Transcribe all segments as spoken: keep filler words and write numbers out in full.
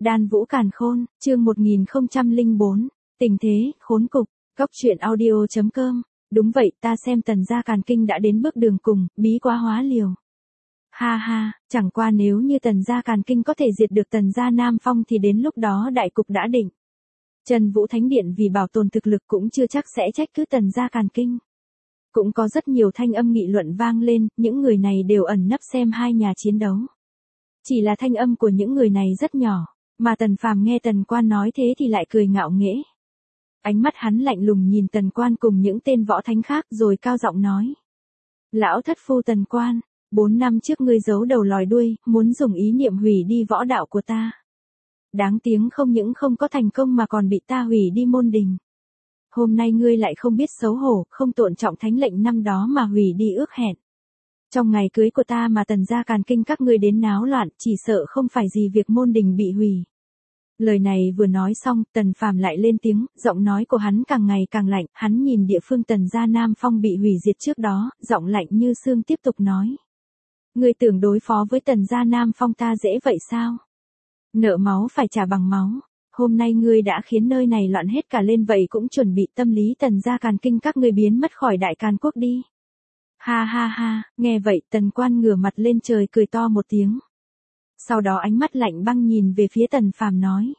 Đan Vũ Càn Khôn, chương một nghìn không trăm lẻ bốn, tình thế, khốn cục, Cóc truyện audio chấm com. Đúng vậy, ta xem Tần gia Càn Kinh đã đến bước đường cùng, bí quá hóa liều. Ha ha, chẳng qua nếu như Tần gia Càn Kinh có thể diệt được Tần gia Nam Phong thì đến lúc đó đại cục đã định. Chân Vũ Thánh Điện vì bảo tồn thực lực cũng chưa chắc sẽ trách cứ Tần gia Càn Kinh. Cũng có rất nhiều thanh âm nghị luận vang lên, những người này đều ẩn nấp xem hai nhà chiến đấu. Chỉ là thanh âm của những người này rất nhỏ, mà Tần Phàm nghe Tần Quan nói thế thì lại cười ngạo nghễ. Ánh mắt hắn lạnh lùng nhìn Tần Quan cùng những tên võ thánh khác rồi cao giọng nói. Lão thất phu Tần Quan, bốn năm trước ngươi giấu đầu lòi đuôi, muốn dùng ý niệm hủy đi võ đạo của ta. Đáng tiếng không những không có thành công mà còn bị ta hủy đi môn đình. Hôm nay ngươi lại không biết xấu hổ, không tôn trọng thánh lệnh năm đó mà hủy đi ước hẹn. Trong ngày cưới của ta mà Tần gia Càn Kinh các ngươi đến náo loạn, chỉ sợ không phải gì việc môn đình bị hủy. Lời này vừa nói xong, Tần Phàm lại lên tiếng, giọng nói của hắn càng ngày càng lạnh, hắn nhìn địa phương Tần gia Nam Phong bị hủy diệt trước đó, giọng lạnh như xương tiếp tục nói. Ngươi tưởng đối phó với Tần gia Nam Phong ta dễ vậy sao? Nợ máu phải trả bằng máu. Hôm nay ngươi đã khiến nơi này loạn hết cả lên vậy cũng chuẩn bị tâm lý Tần gia Càn Kinh các ngươi biến mất khỏi Đại Càn Quốc đi. Ha ha ha, nghe vậy Tần Quan ngửa mặt lên trời cười to một tiếng. Sau đó ánh mắt lạnh băng nhìn về phía Tần Phàm nói.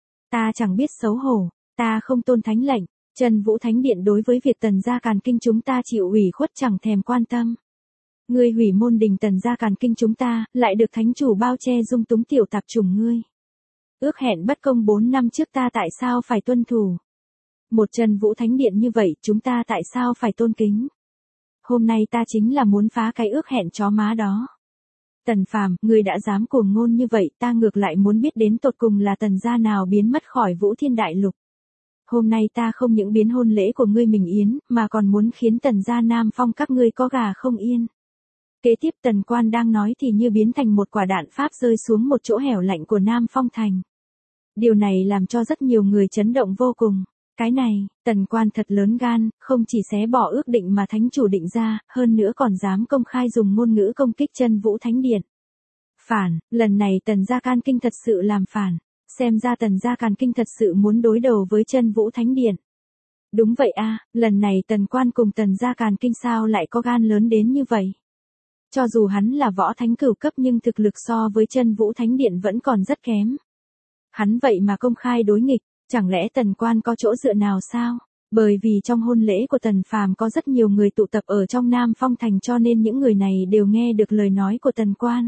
Ta chẳng biết xấu hổ, ta không tôn thánh lệnh, Chân Vũ Thánh Điện đối với việc Tần gia Càn Kinh chúng ta chịu ủy khuất chẳng thèm quan tâm. Ngươi hủy môn đình Tần gia Càn Kinh chúng ta, lại được thánh chủ bao che dung túng tiểu tạp chủng ngươi. Ước hẹn bất công bốn năm trước ta tại sao phải tuân thủ? Một Chân Vũ Thánh Điện như vậy chúng ta tại sao phải tôn kính? Hôm nay ta chính là muốn phá cái ước hẹn chó má đó. Tần Phàm, ngươi đã dám cuồng ngôn như vậy, ta ngược lại muốn biết đến tột cùng là Tần gia nào biến mất khỏi Vũ Thiên Đại Lục. Hôm nay ta không những biến hôn lễ của ngươi Mình Yến, mà còn muốn khiến Tần gia Nam Phong các ngươi có gà không yên. Kế tiếp Tần Quan đang nói thì như biến thành một quả đạn pháp rơi xuống một chỗ hẻo lạnh của Nam Phong thành. Điều này làm cho rất nhiều người chấn động vô cùng. Cái này, Tần Quan thật lớn gan, không chỉ xé bỏ ước định mà thánh chủ định ra, hơn nữa còn dám công khai dùng ngôn ngữ công kích Chân Vũ Thánh Điện. Phản, lần này Tần gia Càn Kinh thật sự làm phản, xem ra Tần gia Càn Kinh thật sự muốn đối đầu với Chân Vũ Thánh Điện. Đúng vậy a, lần này Tần Quan cùng Tần gia Càn Kinh sao lại có gan lớn đến như vậy? Cho dù hắn là võ thánh cửu cấp nhưng thực lực so với Chân Vũ Thánh Điện vẫn còn rất kém. Hắn vậy mà công khai đối nghịch. Chẳng lẽ Tần Quan có chỗ dựa nào sao? Bởi vì trong hôn lễ của Tần Phàm có rất nhiều người tụ tập ở trong Nam Phong thành cho nên những người này đều nghe được lời nói của Tần Quan.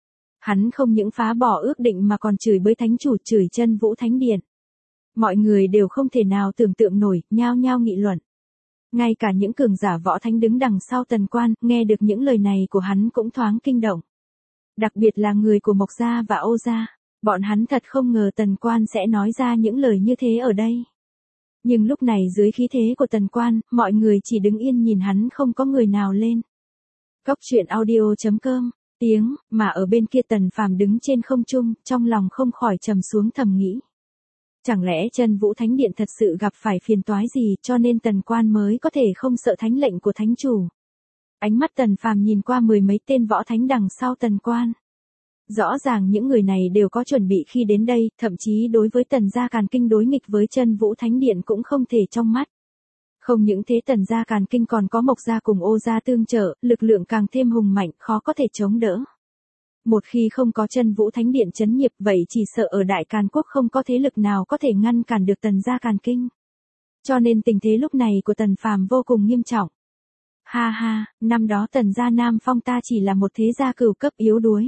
Hắn không những phá bỏ ước định mà còn chửi bới thánh chủ, chửi Chân Vũ Thánh Điện. Mọi người đều không thể nào tưởng tượng nổi, nhao nhao nghị luận. Ngay cả những cường giả võ thánh đứng đằng sau Tần Quan, nghe được những lời này của hắn cũng thoáng kinh động. Đặc biệt là người của Mộc gia và Âu gia. Bọn hắn thật không ngờ Tần Quan sẽ nói ra những lời như thế ở đây. Nhưng lúc này dưới khí thế của Tần Quan, mọi người chỉ đứng yên nhìn hắn không có người nào lên. Cóc truyện audio chấm com, tiếng, mà ở bên kia Tần Phàm đứng trên không trung, trong lòng không khỏi trầm xuống thầm nghĩ. Chẳng lẽ Chân Vũ Thánh Điện thật sự gặp phải phiền toái gì cho nên Tần Quan mới có thể không sợ thánh lệnh của thánh chủ. Ánh mắt Tần Phàm nhìn qua mười mấy tên võ thánh đằng sau Tần Quan. Rõ ràng những người này đều có chuẩn bị khi đến đây, thậm chí đối với Tần gia Càn Kinh đối nghịch với Chân Vũ Thánh Điện cũng không thể trong mắt. Không những thế Tần gia Càn Kinh còn có Mộc gia cùng Ô gia tương trợ, lực lượng càng thêm hùng mạnh, khó có thể chống đỡ. Một khi không có Chân Vũ Thánh Điện chấn nhiếp vậy chỉ sợ ở Đại Càn Quốc không có thế lực nào có thể ngăn cản được Tần gia Càn Kinh. Cho nên tình thế lúc này của Tần Phàm vô cùng nghiêm trọng. Ha ha, năm đó Tần gia Nam Phong ta chỉ là một thế gia cửu cấp yếu đuối.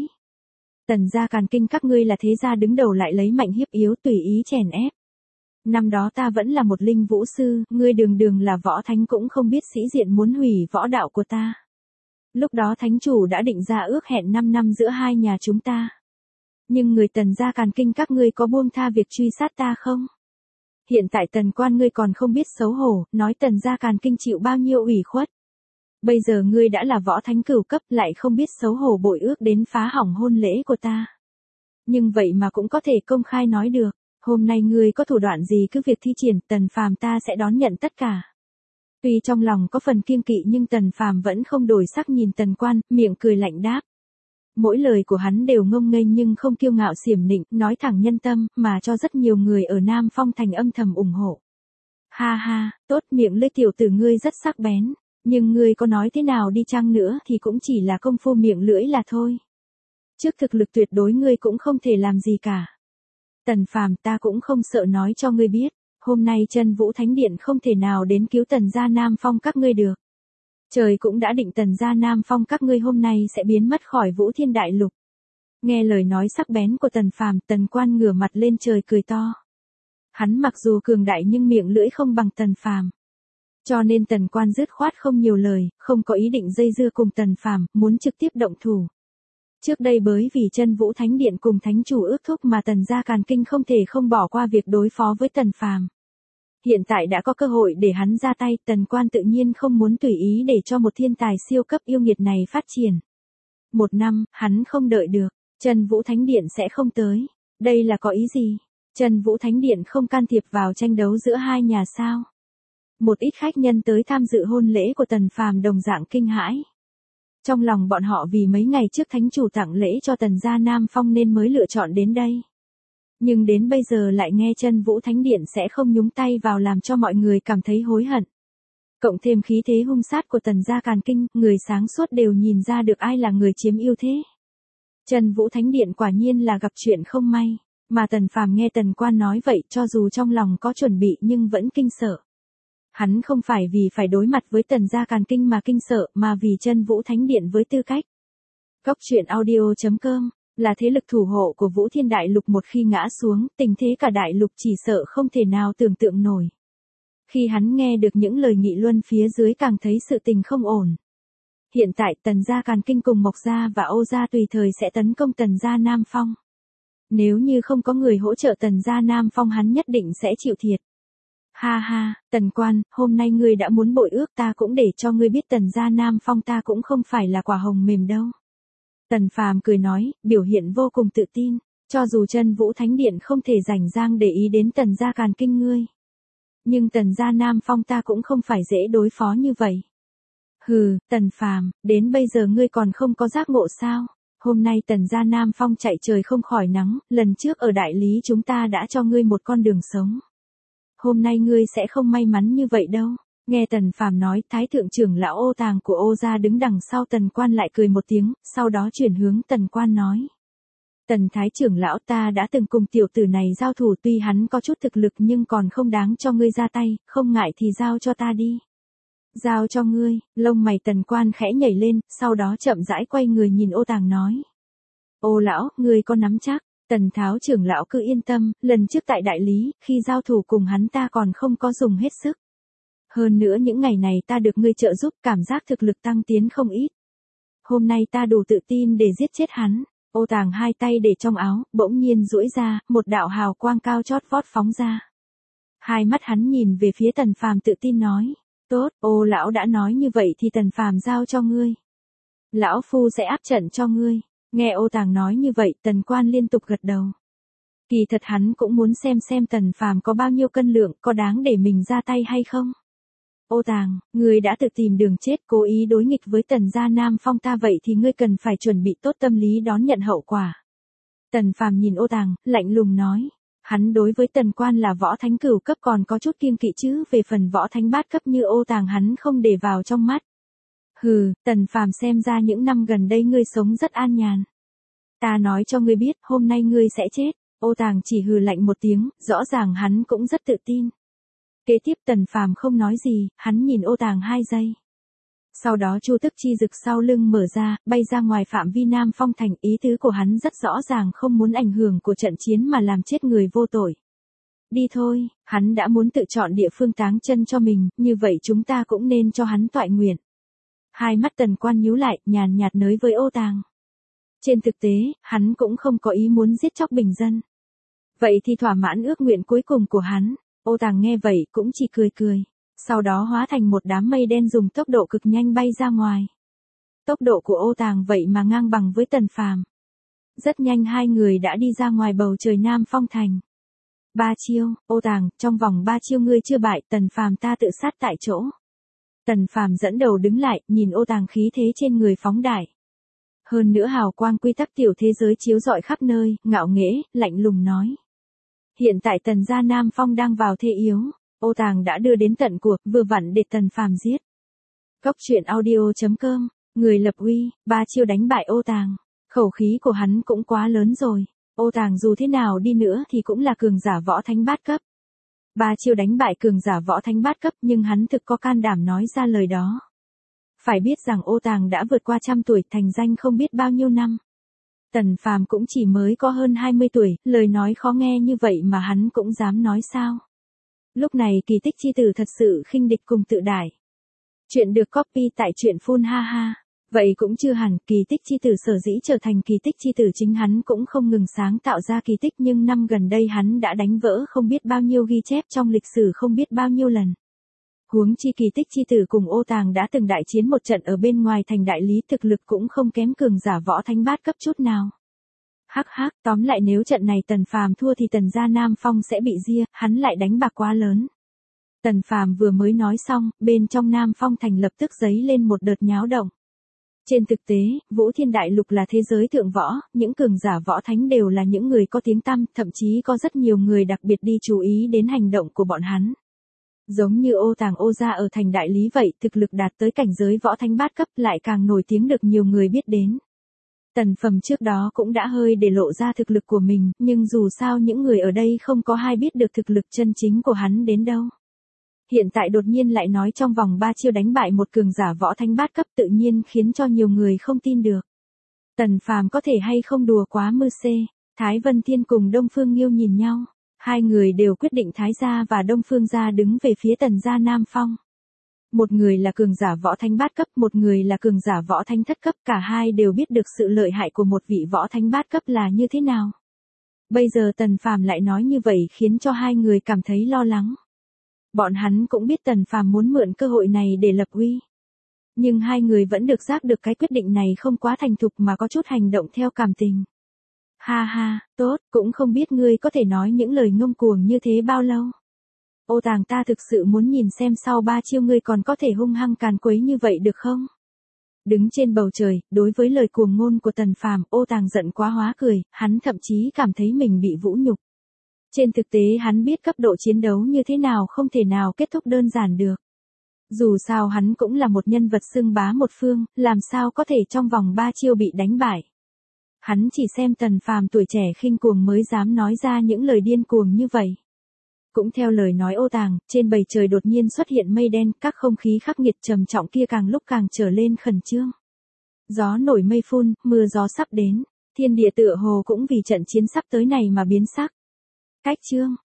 Tần gia Càn Kinh các ngươi là thế gia đứng đầu lại lấy mạnh hiếp yếu tùy ý chèn ép. Năm đó ta vẫn là một linh vũ sư, ngươi đường đường là võ thánh cũng không biết sĩ diện muốn hủy võ đạo của ta. Lúc đó thánh chủ đã định ra ước hẹn năm năm giữa hai nhà chúng ta. Nhưng người Tần gia Càn Kinh các ngươi có buông tha việc truy sát ta không? Hiện tại Tần Quan ngươi còn không biết xấu hổ, nói Tần gia Càn Kinh chịu bao nhiêu ủy khuất. Bây giờ ngươi đã là võ thánh cửu cấp lại không biết xấu hổ bội ước đến phá hỏng hôn lễ của ta. Nhưng vậy mà cũng có thể công khai nói được, hôm nay ngươi có thủ đoạn gì cứ việc thi triển, Tần Phàm ta sẽ đón nhận tất cả. Tuy trong lòng có phần kiêng kỵ nhưng Tần Phàm vẫn không đổi sắc nhìn Tần Quan, miệng cười lạnh đáp. Mỗi lời của hắn đều ngông nghênh nhưng không kiêu ngạo xiểm nịnh, nói thẳng nhân tâm, mà cho rất nhiều người ở Nam Phong Thành âm thầm ủng hộ. Ha ha, tốt, miệng lưỡi tiểu tử ngươi rất sắc bén, nhưng ngươi có nói thế nào đi chăng nữa thì cũng chỉ là công phu miệng lưỡi là thôi. Trước thực lực tuyệt đối ngươi cũng không thể làm gì cả. Tần Phàm, ta cũng không sợ nói cho ngươi biết, hôm nay Chân Vũ Thánh Điện không thể nào đến cứu Tần gia Nam Phong các ngươi được. Trời cũng đã định Tần gia Nam Phong các ngươi hôm nay sẽ biến mất khỏi Vũ Thiên Đại Lục. Nghe lời nói sắc bén của Tần Phàm, Tần Quan ngửa mặt lên trời cười to. Hắn mặc dù cường đại nhưng miệng lưỡi không bằng Tần Phàm. Cho nên Tần Quan dứt khoát không nhiều lời, không có ý định dây dưa cùng Tần Phàm, muốn trực tiếp động thủ. Trước đây bởi vì Chân Vũ Thánh Điện cùng Thánh Chủ ước thúc mà Tần gia Càn Kinh không thể không bỏ qua việc đối phó với Tần Phàm. Hiện tại đã có cơ hội để hắn ra tay, Tần Quan tự nhiên không muốn tùy ý để cho một thiên tài siêu cấp yêu nghiệt này phát triển. Một năm, hắn không đợi được, Chân Vũ Thánh Điện sẽ không tới. Đây là có ý gì? Chân Vũ Thánh Điện không can thiệp vào tranh đấu giữa hai nhà sao? Một ít khách nhân tới tham dự hôn lễ của Tần Phàm đồng dạng kinh hãi. Trong lòng bọn họ vì mấy ngày trước Thánh Chủ tặng lễ cho Tần gia Nam Phong nên mới lựa chọn đến đây. Nhưng đến bây giờ lại nghe Chân Vũ Thánh Điện sẽ không nhúng tay vào làm cho mọi người cảm thấy hối hận. Cộng thêm khí thế hung sát của Tần gia Càn Kinh, người sáng suốt đều nhìn ra được ai là người chiếm ưu thế. Chân Vũ Thánh Điện quả nhiên là gặp chuyện không may, mà Tần Phàm nghe Tần Quan nói vậy cho dù trong lòng có chuẩn bị nhưng vẫn kinh sợ. Hắn không phải vì phải đối mặt với Tần gia Càn Kinh mà kinh sợ mà vì Chân Vũ Thánh Điện với tư cách. Cóc truyện audio chấm com là thế lực thủ hộ của Vũ Thiên Đại Lục, một khi ngã xuống, tình thế cả đại lục chỉ sợ không thể nào tưởng tượng nổi. Khi hắn nghe được những lời nghị luân phía dưới càng thấy sự tình không ổn. Hiện tại Tần gia Càn Kinh cùng Mộc gia và Âu gia tùy thời sẽ tấn công Tần gia Nam Phong. Nếu như không có người hỗ trợ Tần gia Nam Phong hắn nhất định sẽ chịu thiệt. Ha ha, Tần Quan, hôm nay ngươi đã muốn bội ước, ta cũng để cho ngươi biết Tần gia Nam Phong ta cũng không phải là quả hồng mềm đâu. Tần Phàm cười nói, biểu hiện vô cùng tự tin, cho dù Chân Vũ Thánh Điện không thể rảnh rang để ý đến Tần gia Càn Kinh ngươi. Nhưng Tần gia Nam Phong ta cũng không phải dễ đối phó như vậy. Hừ, Tần Phàm, đến bây giờ ngươi còn không có giác ngộ sao? Hôm nay Tần gia Nam Phong chạy trời không khỏi nắng, lần trước ở đại lý chúng ta đã cho ngươi một con đường sống. Hôm nay ngươi sẽ không may mắn như vậy đâu. Nghe Tần Phàm nói, Thái thượng trưởng lão Ô Tàng của Ô gia đứng đằng sau Tần Quan lại cười một tiếng, sau đó chuyển hướng Tần Quan nói. Tần Thái trưởng lão, ta đã từng cùng tiểu tử này giao thủ, tuy hắn có chút thực lực nhưng còn không đáng cho ngươi ra tay, không ngại thì giao cho ta đi. Giao cho ngươi, lông mày Tần Quan khẽ nhảy lên, sau đó chậm rãi quay người nhìn Ô Tàng nói. Ô lão, ngươi có nắm chắc? Tần Tháo trưởng lão cứ yên tâm, lần trước tại đại lý, khi giao thủ cùng hắn ta còn không có dùng hết sức. Hơn nữa những ngày này ta được ngươi trợ giúp, cảm giác thực lực tăng tiến không ít. Hôm nay ta đủ tự tin để giết chết hắn. Ô Tàng hai tay để trong áo, bỗng nhiên duỗi ra, một đạo hào quang cao chót vót phóng ra. Hai mắt hắn nhìn về phía Tần Phàm tự tin nói. Tốt, Ô lão đã nói như vậy thì Tần Phàm giao cho ngươi. Lão phu sẽ áp trận cho ngươi. Nghe Ô Tàng nói như vậy, Tần Quan liên tục gật đầu. Kỳ thật hắn cũng muốn xem xem Tần Phàm có bao nhiêu cân lượng, có đáng để mình ra tay hay không. Ô Tàng, ngươi đã tự tìm đường chết, cố ý đối nghịch với Tần gia Nam Phong ta, vậy thì ngươi cần phải chuẩn bị tốt tâm lý đón nhận hậu quả. Tần Phàm nhìn Ô Tàng, lạnh lùng nói. Hắn đối với Tần Quan là võ thánh cửu cấp còn có chút kiêng kỵ, chứ về phần võ thánh bát cấp như Ô Tàng hắn không để vào trong mắt. Hừ, Tần Phàm, xem ra những năm gần đây ngươi sống rất an nhàn. Ta nói cho ngươi biết, hôm nay ngươi sẽ chết. Ô Tàng chỉ hừ lạnh một tiếng, rõ ràng hắn cũng rất tự tin. Kế tiếp Tần Phàm không nói gì, hắn nhìn Ô Tàng hai giây. Sau đó Chu Tức Chi Dực sau lưng mở ra, bay ra ngoài phạm vi Nam Phong thành, ý tứ của hắn rất rõ ràng, không muốn ảnh hưởng của trận chiến mà làm chết người vô tội. Đi thôi, hắn đã muốn tự chọn địa phương táng chân cho mình, như vậy chúng ta cũng nên cho hắn toại nguyện. Hai mắt Tần Quan nhíu lại, nhàn nhạt nói với Ô Tàng. Trên thực tế, hắn cũng không có ý muốn giết chóc bình dân. Vậy thì thỏa mãn ước nguyện cuối cùng của hắn. Ô Tàng nghe vậy cũng chỉ cười cười. Sau đó hóa thành một đám mây đen dùng tốc độ cực nhanh bay ra ngoài. Tốc độ của Ô Tàng vậy mà ngang bằng với Tần Phàm. Rất nhanh hai người đã đi ra ngoài bầu trời Nam Phong thành. Ba chiêu, Ô Tàng, trong vòng ba chiêu ngươi chưa bại, Tần Phàm ta tự sát tại chỗ. Tần Phàm dẫn đầu đứng lại, nhìn Ô Tàng khí thế trên người phóng đại. Hơn nữa hào quang quy tắc tiểu thế giới chiếu rọi khắp nơi, ngạo nghễ, lạnh lùng nói. Hiện tại Tần gia Nam Phong đang vào thế yếu, Ô Tàng đã đưa đến tận cuộc, vừa vặn để Tần Phàm giết. Cốc truyện audio chấm com, người lập uy, ba chiêu đánh bại Ô Tàng. Khẩu khí của hắn cũng quá lớn rồi, Ô Tàng dù thế nào đi nữa thì cũng là cường giả võ thánh bát cấp. Ba chiêu đánh bại cường giả võ thánh bát cấp nhưng hắn thực có can đảm nói ra lời đó. Phải biết rằng Ô Tàng đã vượt qua trăm tuổi, thành danh không biết bao nhiêu năm. Tần Phàm cũng chỉ mới có hơn hai mươi tuổi, lời nói khó nghe như vậy mà hắn cũng dám nói sao. Lúc này Kỳ Tích chi tử thật sự khinh địch cùng tự đại. Chuyện được copy tại truyện phun ha ha. Vậy cũng chưa hẳn, Kỳ Tích chi tử sở dĩ trở thành Kỳ Tích chi tử chính hắn cũng không ngừng sáng tạo ra kỳ tích, nhưng năm gần đây hắn đã đánh vỡ không biết bao nhiêu ghi chép trong lịch sử không biết bao nhiêu lần. Huống chi Kỳ Tích chi tử cùng Ô Tàng đã từng đại chiến một trận ở bên ngoài thành đại lý, thực lực cũng không kém cường giả võ thánh bát cấp chút nào. Hắc hắc, tóm lại nếu trận này Tần Phàm thua thì Tần gia Nam Phong sẽ bị ria, hắn lại đánh bạc quá lớn. Tần Phàm vừa mới nói xong, bên trong Nam Phong thành lập tức giấy lên một đợt nháo động. Trên thực tế, Vũ Thiên Đại Lục là thế giới thượng võ, những cường giả võ thánh đều là những người có tiếng tăm, thậm chí có rất nhiều người đặc biệt đi chú ý đến hành động của bọn hắn. Giống như Ô Tàng Ô gia ở thành đại lý vậy, thực lực đạt tới cảnh giới võ thánh bát cấp lại càng nổi tiếng được nhiều người biết đến. Tần Phàm trước đó cũng đã hơi để lộ ra thực lực của mình, nhưng dù sao những người ở đây không có ai biết được thực lực chân chính của hắn đến đâu. Hiện tại đột nhiên lại nói trong vòng ba chiêu đánh bại một cường giả võ thánh bát cấp, tự nhiên khiến cho nhiều người không tin được. Tần Phàm có thể hay không đùa quá mư xê. Thái Vân Thiên cùng Đông Phương Nghiêu nhìn nhau. Hai người đều quyết định Thái gia và Đông Phương gia đứng về phía Tần gia Nam Phong. Một người là cường giả võ thánh bát cấp, một người là cường giả võ thánh thất cấp, cả hai đều biết được sự lợi hại của một vị võ thánh bát cấp là như thế nào. Bây giờ Tần Phàm lại nói như vậy khiến cho hai người cảm thấy lo lắng. Bọn hắn cũng biết Tần Phàm muốn mượn cơ hội này để lập uy. Nhưng hai người vẫn được giác được cái quyết định này không quá thành thục mà có chút hành động theo cảm tình. Ha ha, tốt, cũng không biết ngươi có thể nói những lời ngông cuồng như thế bao lâu. Ô Tàng, ta thực sự muốn nhìn xem sau ba chiêu ngươi còn có thể hung hăng càn quấy như vậy được không? Đứng trên bầu trời, đối với lời cuồng ngôn của Tần Phàm, Ô Tàng giận quá hóa cười, hắn thậm chí cảm thấy mình bị vũ nhục. Trên thực tế hắn biết cấp độ chiến đấu như thế nào không thể nào kết thúc đơn giản được. Dù sao hắn cũng là một nhân vật xưng bá một phương, làm sao có thể trong vòng ba chiêu bị đánh bại. Hắn chỉ xem Tần Phàm tuổi trẻ khinh cuồng mới dám nói ra những lời điên cuồng như vậy. Cũng theo lời nói Ô Tàng, trên bầu trời đột nhiên xuất hiện mây đen, các không khí khắc nghiệt trầm trọng kia càng lúc càng trở lên khẩn trương. Gió nổi mây phun, mưa gió sắp đến, thiên địa tựa hồ cũng vì trận chiến sắp tới này mà biến sắc. Cách chương